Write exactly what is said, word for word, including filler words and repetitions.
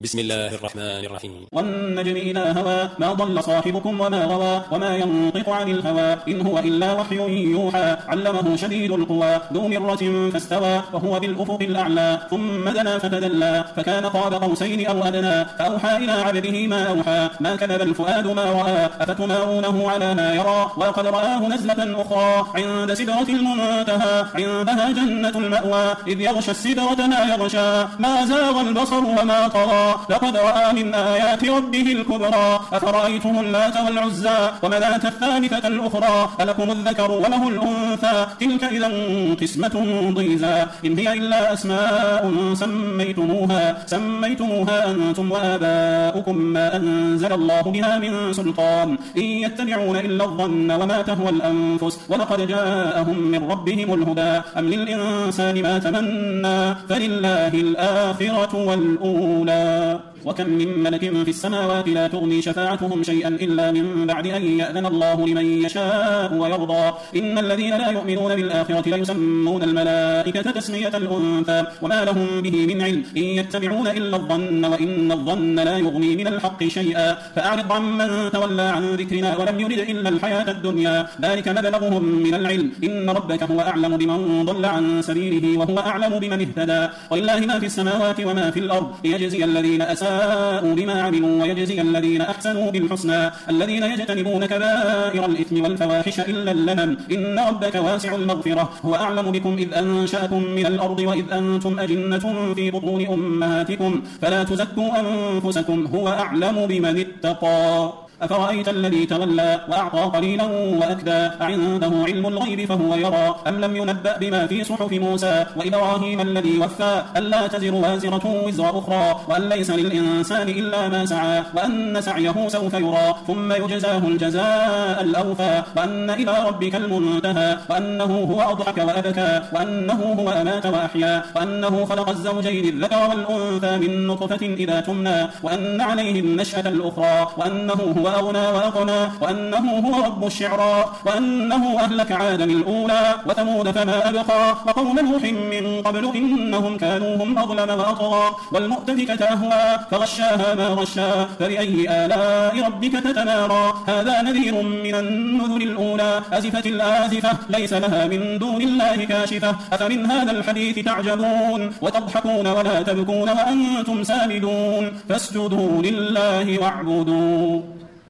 بسم الله الرحمن الرحيم. والنجم إذا هوى ما ضل صاحبكم وما غوى وما ينطق عن الهوى إن هو إلا وحي يوحى علمه شديد القوى ذو مرة فاستوى وهو بالأفق الأعلى ثم دنا فتدلى فكان قاب قوسين أو أدنى فأوحى إلى عبده ما أوحى ما كذب الفؤاد ما رأى أفتمارونه على ما يرى ولقد رآه نزلة أخرى عند سدرة المنتهى عندها جنة المأوى إذ يغشى السدرة ما يغشى ما زاغ البصر وما طغى لقد رأى من آيات ربه الكبرى أفرأيتم اللات والعزى ومناة الثالثة الأخرى ألكم الذكر وله الأنثى تلك إذا قسمة ضيزى إن هي إلا أسماء سميتموها سميتموها أنتم وآباؤكم ما أنزل الله بها من سلطان إن يتبعون إلا الظن وما تهوى الأنفس ولقد جاءهم من ربهم الهدى أم للإنسان ما تمنى فلله الآخرة والأولى وكم من ملك في السماوات لا تغني شفاعتهم شيئا إلا من بعد أن يأذن الله لمن يشاء ويرضى إن الذين لا يؤمنون بالآخرة ليسمون الملائكة تسمية الأنثى وما لهم به من علم إن يتبعون إلا الظن وإن الظن لا يغني من الحق شيئا فأعرض عمن تولى عن ذكرنا ولم يرد إلا الحياة الدنيا ذلك مبلغهم من العلم إن ربك هو أعلم بمن ضل عن سبيله وهو أعلم بمن اهتدى ولله ما في السماوات وما في الأرض ليجزي الذين أساءوا بما عملوا ويجزي الذين أحسنوا بالحسنى الذين يجتنبون كبائر الإثم والفواحش إلا اللمم إن ربك واسع المغفرة هو أعلم بكم إذ أنشأكم من الأرض وإذ أنتم أجنة في بطون أمهاتكم فلا تزكوا أنفسكم هو أعلم بمن اتقى أفرأيت الذي تولى وأعطى قليلا وأكدى أعنده علم الغيب فهو يرى أم لم ينبأ بما في صحف موسى وإبراهيم الذي وفى ألا تزر وازرة وزر أخرى وأن ليس للإنسان إلا ما سعى وأن سعيه سوف يرى ثم يجزاه الجزاء الأوفى وأن إلى ربك المنتهى وأنه هو أضحك وأبكى وأنه هو أمات وأحيا وأنه خلق الزوجين الذكر والأنثى من نطفة إذا تمنى وأن عليه النشأة الأخرى وأنه هو أغنى وأقنى وأنه هو رب الشعرى وأنه أهلك عادا الأولى وثمود فما أبقى وقوم نوح من قبل إنهم كانوا هم أظلم وأطغى والمؤتفكة أهوى فغشاها ما غشا فبأي آلاء ربك تتمارى هذا نذير من النذر الأولى أزفت الآزفة ليس لها من دون الله كاشفة أفمن هذا الحديث تعجبون وتضحكون ولا تبكون وأنتم سامدون فاسجدوا لله واعبدوا